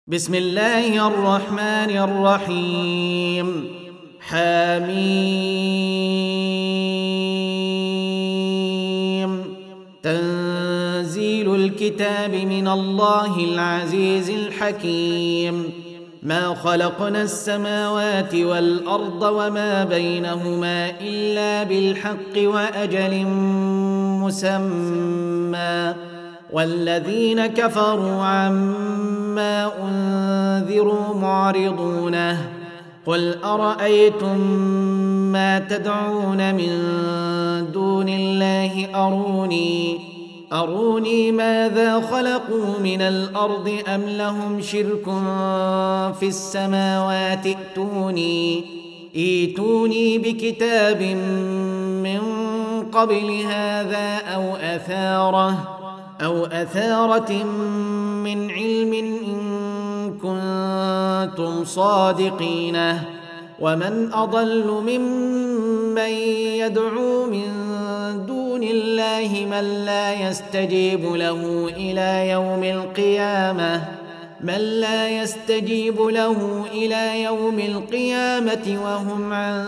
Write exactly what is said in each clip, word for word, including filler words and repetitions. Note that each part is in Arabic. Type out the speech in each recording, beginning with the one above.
بسم الله الرحمن الرحيم حميم تنزيل الكتاب من الله العزيز الحكيم ما خلقنا السماوات والأرض وما بينهما إلا بالحق وأجل مسمى والذين كفروا عما أنذروا معرضونه قل أرأيتم ما تدعون من دون الله أروني أروني ماذا خلقوا من الأرض أم لهم شرك في السماوات ائتوني ائتوني بكتاب من قبل هذا أو أثارة أو أثارة من علم إن كنتم صادقين ومن أضل ممن يدعو من دون الله من لا يستجيب له إلى يوم القيامة من لا يستجيب له إلى يوم القيامة وهم عن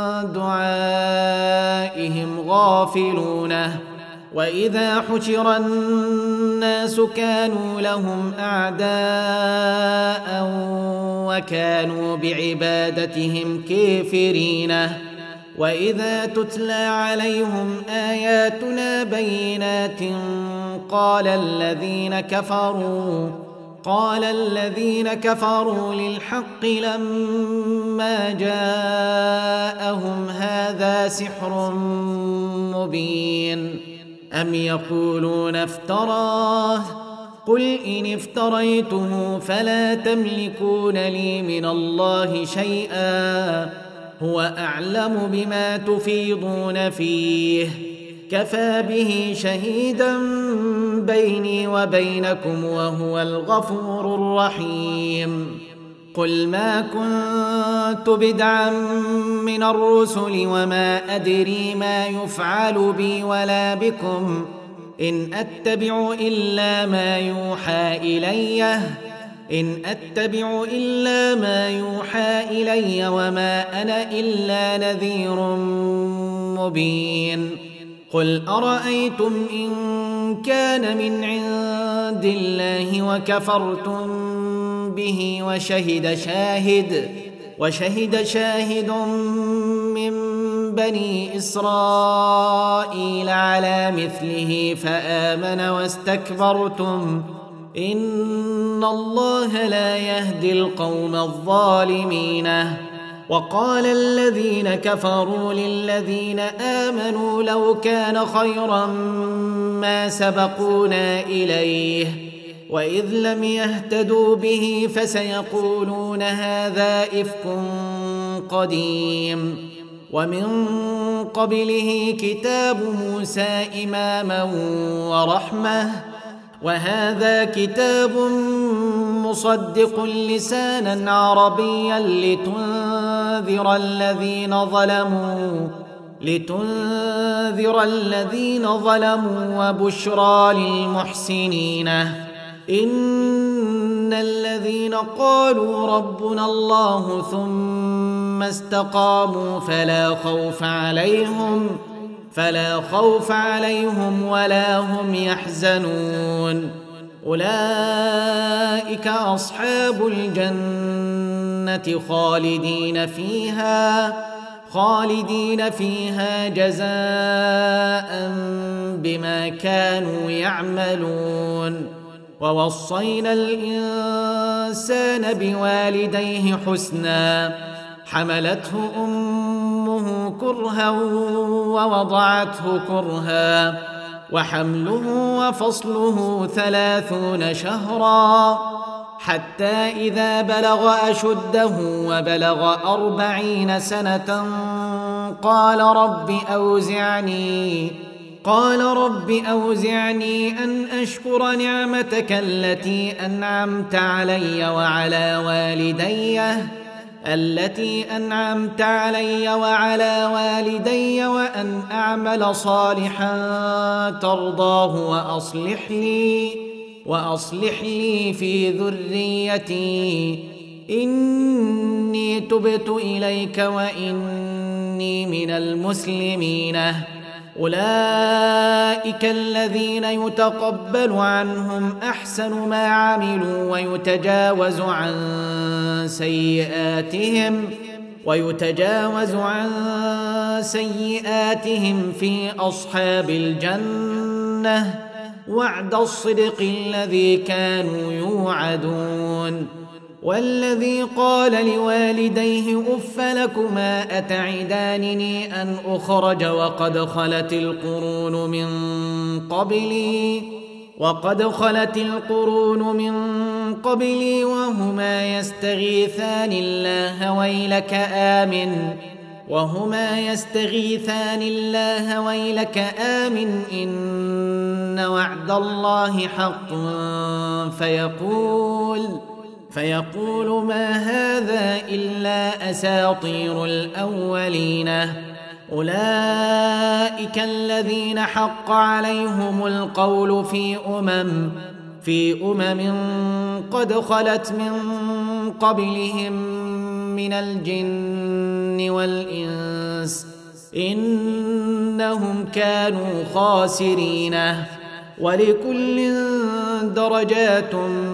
دعائهم غافلون وإذا حشر الناس كانوا لهم أعداء وكانوا بعبادتهم كافرين وإذا تتلى عليهم آياتنا بينات قال الذين كفروا قال الذين كفروا للحق لما جاءهم هذا سحر مبين أم يقولون افتراه قل إن افتريته فلا تملكون لي من الله شيئا هو أعلم بما تفيضون فيه كفى به شهيدا بيني وبينكم وهو الغفور الرحيم قل ما كنت بدعا من الرسل وما أدري ما يفعل بي ولا بكم إن أتبع إلا ما يوحى إلي إن أتبع إلا ما يوحى إلي وما أنا إلا نذير مبين قل أرأيتم إن كان من عند الله وكفرتم به وشهد شاهد وشهد شاهد من بني إسرائيل على مثله فآمن واستكبرتم إن الله لا يهدي القوم الظالمين وقال الذين كفروا للذين آمنوا لو كان خيرا ما سبقونا إليه وإذ لم يهتدوا به فسيقولون هذا إفك قديم ومن قبله كتاب موسى إماما ورحمة وهذا كتاب مصدق لسانا عربيا لتنذر الذين ظلموا لتنذر الذين ظلموا وبشرى للمحسنين إن الذين قالوا ربنا الله ثم استقاموا فلا خوف عليهم فلا خوف عليهم ولا هم يحزنون أولئك أصحاب الجنة خالدين فيها خالدين فيها جزاء بما كانوا يعملون ووصينا الإنسان بوالديه حسنا حملته أمه كرها ووضعته كرها وحمله وفصله ثلاثون شهرا حتى إذا بلغ أشده وبلغ أربعين سنة قال رب أوزعني قال رب أوزعني أن أشكر نعمتك التي أنعمت علي وعلى والدي التي أنعمت علي وعلى والدي وأن أعمل صالحا ترضاه وأصلح لي وأصلح لي في ذريتي إني تبت إليك وإني من المسلمين أولئك الذين يتقبل عنهم أحسن ما عملوا ويتجاوز عن سيئاتهم ويتجاوز عن سيئاتهم في أصحاب الجنة وعد الصدق الذي كانوا يوعدون. والذي قال لوالديه أف لكما أتعدانني أن أخرج وقد خلت القرون من قبلي وقد خلت القرون من قبلي وهما يستغيثان الله ويلك آمن وهما يستغيثان الله ويلك آمن إن وعد الله حق فيقول فيقول ما هذا إلا أساطير الأولين أولئك الذين حق عليهم القول في أمم في أمم قد خلت من قبلهم من الجن والإنس إنهم كانوا خاسرين. ولكل درجات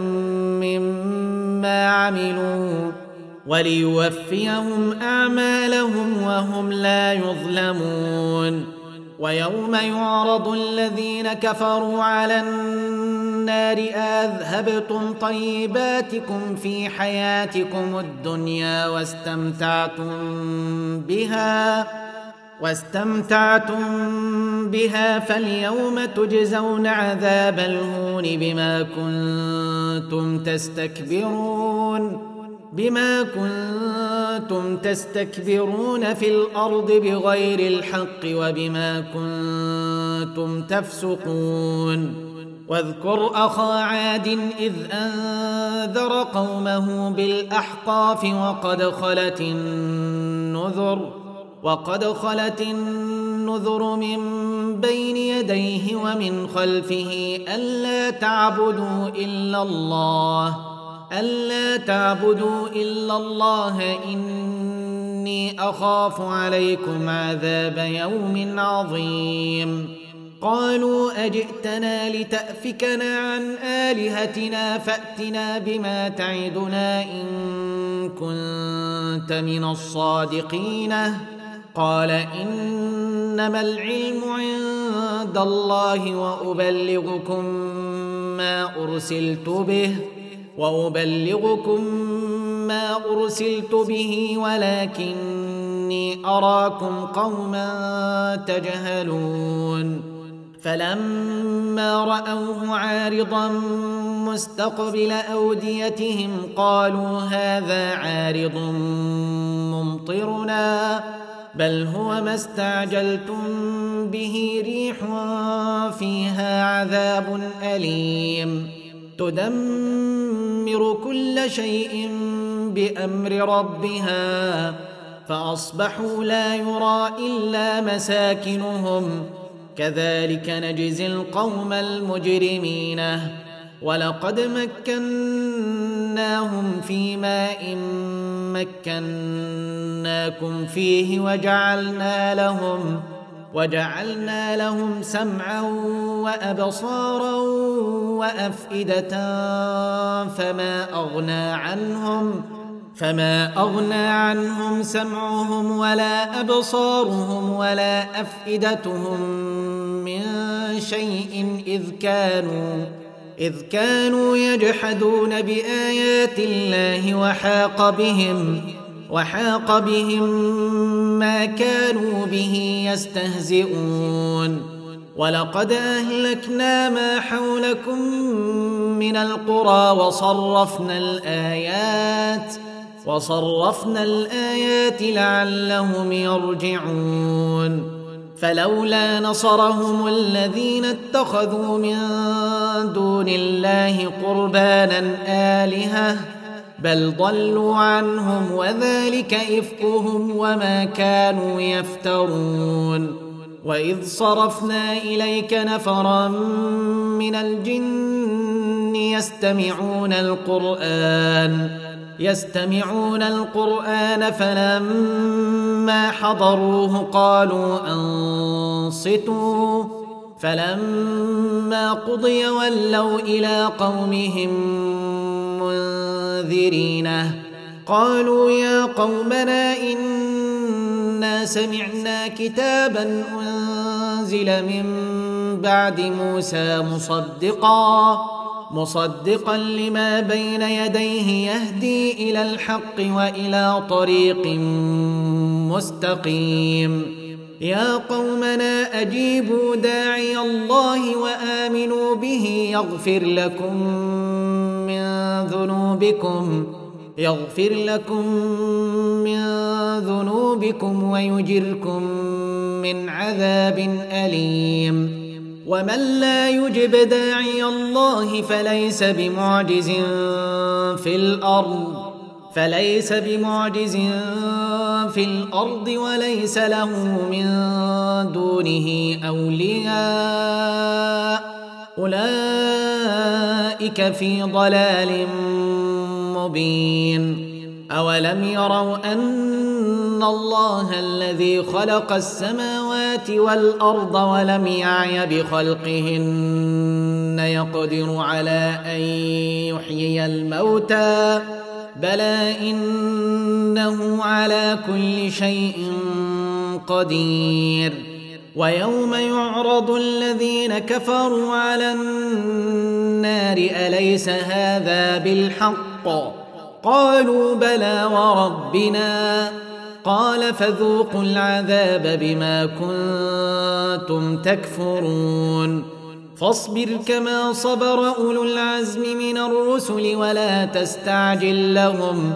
مما عملوا وليوفيهم أعمالهم وهم لا يظلمون. ويوم يعرض الذين كفروا على النار أذهبتم طيباتكم في حياتكم الدنيا واستمتعتم بها واستمتعتم بها فاليوم تجزون عذاب الهون بما كنتم تستكبرون بما كنتم تستكبرون في الأرض بغير الحق وبما كنتم تفسقون. واذكر أخا عاد إذ أنذر قومه بالأحقاف وقد خلت النذر وقد خلت النذر من بين يديه ومن خلفه ألا تعبدوا إلا الله ألا تعبدوا إلا الله إني أخاف عليكم عذاب يوم عظيم. قالوا أجئتنا لتأفكنا عن آلهتنا فأتنا بما تعدنا إن كنت من الصادقين. قال إنما العلم عند الله وأبلغكم ما أرسلت به وأبلغكم ما أرسلت به ولكني أراكم قوما تجهلون. فلما رأوه عارضا مستقبل أوديتهم قالوا هذا عارض ممطرنا بل هو ما استعجلتم به ريح فيها عذاب أليم تدمر كل شيء بأمر ربها فأصبحوا لا يرى إلا مساكنهم كذلك نجزي القوم المجرمين. ولقد مكناهم في ماء مكناكم فيه وجعلنا لهم وجعلنا لهم سمعا وأبصارا وأفئدة فما أغنى عنهم فما أغنى عنهم سمعهم ولا أبصارهم ولا أفئدتهم من شيء إذ كانوا إذ كانوا يجحدون بآيات الله وحاق بهم وحاق بهم ما كانوا به يستهزئون. ولقد أهلكنا ما حولكم من القرى وصرفنا الآيات وصرفنا الآيات لعلهم يرجعون. فلولا نصرهم الذين اتخذوا من دون الله قربانا آلهة بل ضلوا عنهم وذلك إفكهم وما كانوا يفترون. وإذ صرفنا إليك نفرا من الجن يستمعون القرآن يستمعون القرآن فلما حضروه قالوا أنصتوا فلما قضي ولوا إلى قومهم منذرين قالوا يا قومنا إنا سمعنا كتابا أنزل من بعد موسى مصدقا مصدقا لما بين يديه يهدي إلى الحق وإلى طريق مستقيم يا قومنا أجيبوا داعي الله وآمنوا به يغفر لكم من ذنوبكم يغفر لكم من ذنوبكم ويجركم من عذاب أليم ومن لا يجب داعي الله فليس بمعجز في الأرض فليس بمعجز في الأرض وليس له من دونه أولياء أولئك في ضلال مبين أولم يروا أن الله الذي خلق السماوات والأرض ولم يعي بخلقهن يقدر على أن يحيي الموتى بلى إنه على كل شيء قدير ويوم يعرض الذين كفروا على النار أليس هذا بالحق قالوا بلى وربنا قال فذوقوا العذاب بما كنتم تكفرون فاصبر كما صبر أولو العزم من الرسل ولا تستعجل لهم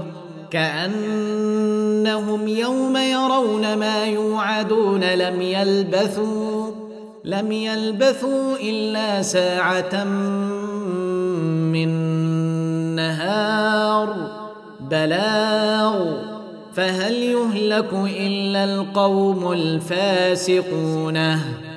كأنهم يوم يرون ما يوعدون لم يلبثوا لم يلبثوا إلا ساعة من نهار بلاغ فهل يهلك إلا القوم الفاسقون